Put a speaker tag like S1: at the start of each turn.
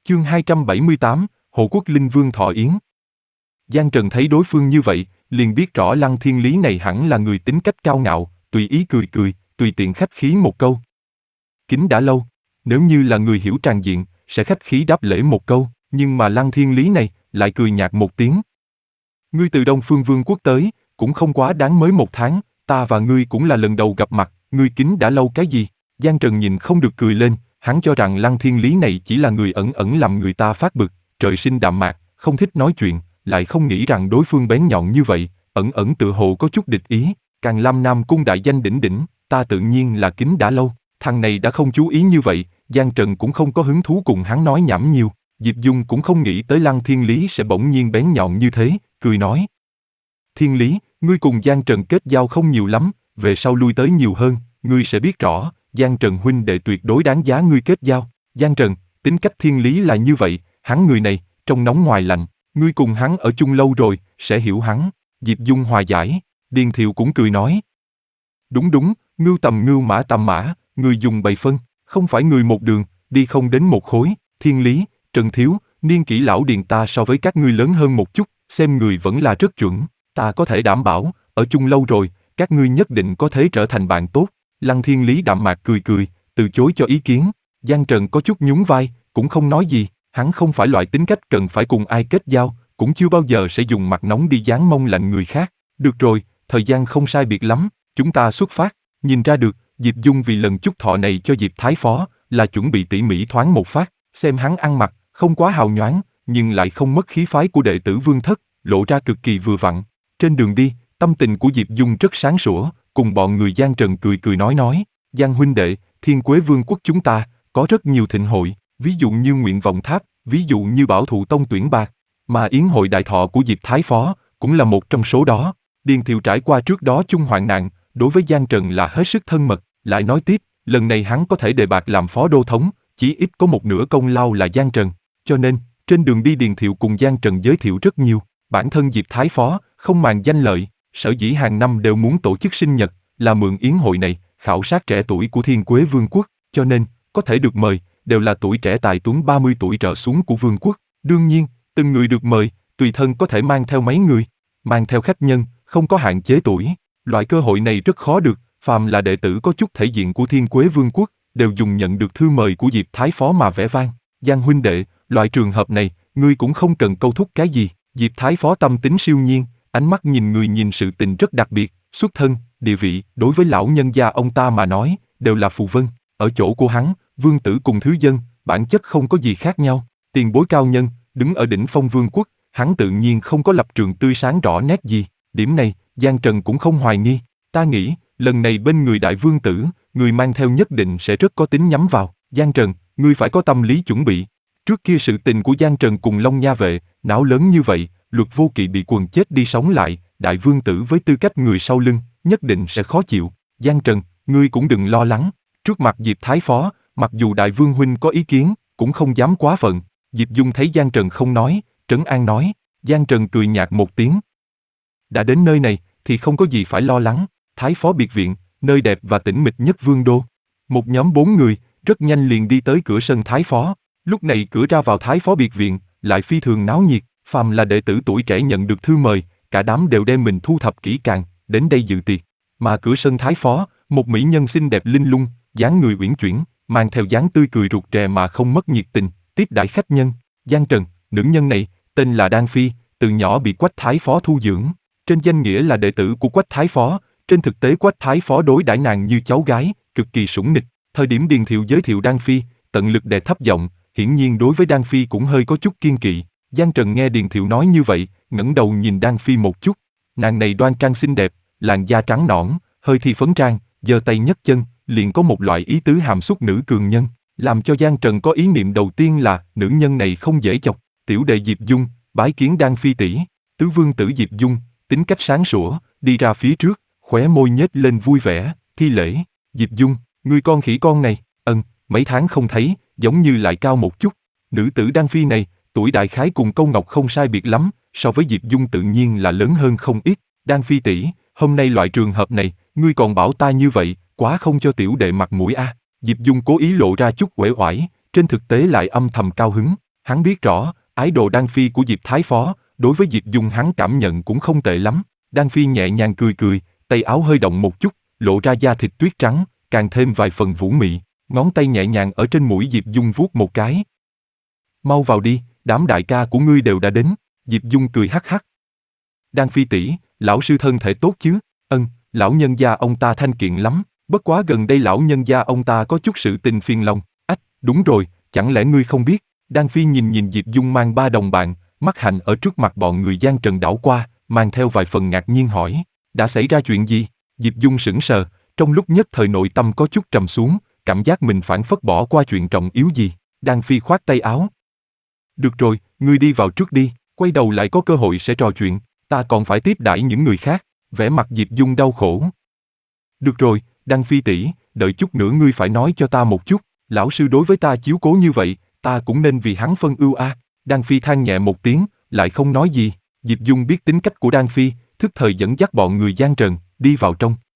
S1: Chương 278, Hộ Quốc Linh Vương thọ yến. Giang Trần thấy đối phương như vậy, liền biết rõ Lăng Thiên Lý này hẳn là người tính cách cao ngạo, tùy ý cười cười, tùy tiện khách khí một câu. Kính đã lâu, nếu như là người hiểu tràng diện, sẽ khách khí đáp lễ một câu, nhưng mà Lăng Thiên Lý này, lại cười nhạt một tiếng. Ngươi từ Đông Phương Vương quốc tới, cũng không quá đáng mới 1 tháng, ta và ngươi cũng là lần đầu gặp mặt, ngươi kính đã lâu cái gì? Giang Trần nhìn không được cười lên, hắn cho rằng Lăng Thiên Lý này chỉ là người ẩn ẩn làm người ta phát bực, trời sinh đạm mạc, không thích nói chuyện, lại không nghĩ rằng đối phương bén nhọn như vậy, ẩn ẩn tự hồ có chút địch ý. Càn Lam Nam cung đại danh đỉnh đỉnh, ta tự nhiên là kính đã lâu. Thằng này đã không chú ý như vậy, Giang Trần cũng không có hứng thú cùng hắn nói nhảm nhiều. Diệp Dung cũng không nghĩ tới Lăng Thiên Lý sẽ bỗng nhiên bén nhọn như thế, cười nói. Thiên Lý, ngươi cùng Giang Trần kết giao không nhiều lắm, về sau lui tới nhiều hơn, ngươi sẽ biết rõ, Giang Trần huynh đệ tuyệt đối đáng giá ngươi kết giao. Giang Trần, tính cách Thiên Lý là như vậy, hắn người này, trong nóng ngoài lạnh, ngươi cùng hắn ở chung lâu rồi, sẽ hiểu hắn. Diệp Dung hòa giải, Điền Thiệu cũng cười nói. Đúng đúng, ngưu tầm ngưu mã tầm mã, người dùng bày phân, không phải người một đường, đi không đến một khối. Thiên Lý, Trần Thiếu, niên kỷ lão Điền ta so với các ngươi lớn hơn một chút, xem người vẫn là rất chuẩn, ta có thể đảm bảo, ở chung lâu rồi, các ngươi nhất định có thể trở thành bạn tốt. Lăng Thiên Lý đạm mạc cười cười, từ chối cho ý kiến. Giang Trần có chút nhún vai, cũng không nói gì, hắn không phải loại tính cách cần phải cùng ai kết giao, cũng chưa bao giờ sẽ dùng mặt nóng đi dán mông lạnh người khác. Được rồi, thời gian không sai biệt lắm, chúng ta xuất phát. Nhìn ra được, Diệp Dung vì lần chúc thọ này cho Diệp Thái Phó, là chuẩn bị tỉ mỉ thoáng một phát, xem hắn ăn mặc, không quá hào nhoáng, nhưng lại không mất khí phái của đệ tử Vương Thất, lộ ra cực kỳ vừa vặn. Trên đường đi, tâm tình của Diệp Dung rất sáng sủa, cùng bọn người Giang Trần cười cười nói. Giang huynh đệ, Thiên Quế Vương quốc chúng ta, có rất nhiều thịnh hội, ví dụ như Nguyện Vọng Tháp, ví dụ như Bảo Thụ Tông tuyển bạc, mà yến hội đại thọ của Diệp Thái Phó, cũng là một trong số đó. Điền Thiệu trải qua trước đó chung hoạn nạn, đối với Giang Trần là hết sức thân mật, lại nói tiếp, lần này hắn có thể đề bạt làm phó đô thống, chí ít có một nửa công lao là Giang Trần, cho nên, trên đường đi Điền Thiệu cùng Giang Trần giới thiệu rất nhiều. Bản thân Diệp Thái Phó, không màng danh lợi, sở dĩ hàng năm đều muốn tổ chức sinh nhật, là mượn yến hội này, khảo sát trẻ tuổi của Thiên Quế Vương quốc, cho nên, có thể được mời, đều là tuổi trẻ tài tuấn 30 tuổi trở xuống của Vương quốc. Đương nhiên, từng người được mời, tùy thân có thể mang theo mấy người, mang theo khách nhân, không có hạn chế tuổi. Loại cơ hội này rất khó được, phàm là đệ tử có chút thể diện của Thiên Quế Vương quốc, đều dùng nhận được thư mời của Diệp Thái Phó mà vẻ vang. Giang huynh đệ, loại trường hợp này, ngươi cũng không cần câu thúc cái gì. Diệp Thái Phó tâm tính siêu nhiên, ánh mắt nhìn người nhìn sự tình rất đặc biệt, xuất thân, địa vị, đối với lão nhân gia ông ta mà nói, đều là phù vân. Ở chỗ của hắn, vương tử cùng thứ dân, bản chất không có gì khác nhau. Tiền bối cao nhân, đứng ở đỉnh phong vương quốc, hắn tự nhiên không có lập trường tươi sáng rõ nét gì. Điểm này, Giang Trần cũng không hoài nghi. Ta nghĩ, lần này bên người đại vương tử, người mang theo nhất định sẽ rất có tính nhắm vào. Giang Trần, ngươi phải có tâm lý chuẩn bị. Trước kia sự tình của Giang Trần cùng Long Nha Vệ, não lớn như vậy, Luật Vô Kỵ bị quần chết đi sống lại, đại vương tử với tư cách người sau lưng, nhất định sẽ khó chịu. Giang Trần, ngươi cũng đừng lo lắng. Trước mặt Diệp Thái Phó, mặc dù đại vương huynh có ý kiến, cũng không dám quá phận. Diệp Dung thấy Giang Trần không nói, trấn an nói. Giang Trần cười nhạt một tiếng. Đã đến nơi này, thì không có gì phải lo lắng. Thái Phó biệt viện, nơi đẹp và tĩnh mịch nhất vương đô. Một nhóm 4 người, rất nhanh liền đi tới cửa sân Thái Phó. Lúc này cửa ra vào Thái Phó biệt viện, lại phi thường náo nhiệt. Phàm là đệ tử tuổi trẻ nhận được thư mời, cả đám đều đem mình thu thập kỹ càng, đến đây dự tiệc. Mà cửa sân Thái Phó, một mỹ nhân xinh đẹp linh lung, dáng người uyển chuyển, mang theo dáng tươi cười rụt rè mà không mất nhiệt tình, tiếp đãi khách nhân. Giang Trần, nữ nhân này, tên là Đan Phi, từ nhỏ bị Quách Thái Phó thu dưỡng. Trên danh nghĩa là đệ tử của Quách Thái Phó, trên thực tế Quách Thái Phó đối đãi nàng như cháu gái, cực kỳ sủng nịch. Thời điểm Điền Thiệu giới thiệu Đan Phi, tận lực đè thấp giọng, hiển nhiên đối với Đan Phi cũng hơi có chút kiên kỵ. Giang Trần nghe Điền Thiệu nói như vậy, ngẩng đầu nhìn Đan Phi một chút. Nàng này đoan trang xinh đẹp, làn da trắng nõn, hơi thi phấn trang, giơ tay nhấc chân, liền có một loại ý tứ hàm xúc nữ cường nhân, làm cho Giang Trần có ý niệm đầu tiên là nữ nhân này không dễ chọc. Tiểu đệ Diệp Dung, bái kiến Đan Phi tỷ. Tứ vương tử Diệp Dung, tính cách sáng sủa, đi ra phía trước, khóe môi nhếch lên vui vẻ, thi lễ. Diệp Dung, ngươi con khỉ con này, mấy tháng không thấy, giống như lại cao một chút. Nữ tử Đan Phi này, tuổi đại khái cùng Câu Ngọc không sai biệt lắm, so với Diệp Dung tự nhiên là lớn hơn không ít. Đan Phi tỷ, hôm nay loại trường hợp này, ngươi còn bảo ta như vậy, quá không cho tiểu đệ mặt mũi a. Diệp Dung cố ý lộ ra chút uể oải, trên thực tế lại âm thầm cao hứng. Hắn biết rõ, ái đồ Đan Phi của Diệp Thái Phó, đối với Diệp Dung hắn cảm nhận cũng không tệ lắm. Đan Phi nhẹ nhàng cười cười, tay áo hơi động một chút, lộ ra da thịt tuyết trắng, càng thêm vài phần vũ mị, ngón tay nhẹ nhàng ở trên mũi Diệp Dung vuốt một cái. Mau vào đi, đám đại ca của ngươi đều đã đến. Diệp Dung cười hắc hắc. Đan Phi tỷ, lão sư thân thể tốt chứ? Lão nhân gia ông ta thanh kiện lắm, bất quá gần đây lão nhân gia ông ta có chút sự tình phiền lòng. Ách, đúng rồi, chẳng lẽ ngươi không biết? Đan Phi nhìn Diệp Dung mang 3 đồng bạn, mắt hạnh ở trước mặt bọn người Giang Trần đảo qua, mang theo vài phần ngạc nhiên hỏi, đã xảy ra chuyện gì? Diệp Dung sững sờ, trong lúc nhất thời nội tâm có chút trầm xuống, cảm giác mình phảng phất bỏ qua chuyện trọng yếu gì. Đan Phi khoát tay áo. Được rồi, ngươi đi vào trước đi, quay đầu lại có cơ hội sẽ trò chuyện, ta còn phải tiếp đãi những người khác. Vẻ mặt Diệp Dung đau khổ. Được rồi, Đan Phi tỷ, đợi chút nữa ngươi phải nói cho ta một chút, lão sư đối với ta chiếu cố như vậy, ta cũng nên vì hắn phân ưu a. Đan Phi than nhẹ một tiếng, lại không nói gì. Diệp Dung biết tính cách của Đan Phi, thức thời dẫn dắt bọn người Giang Trần, đi vào trong.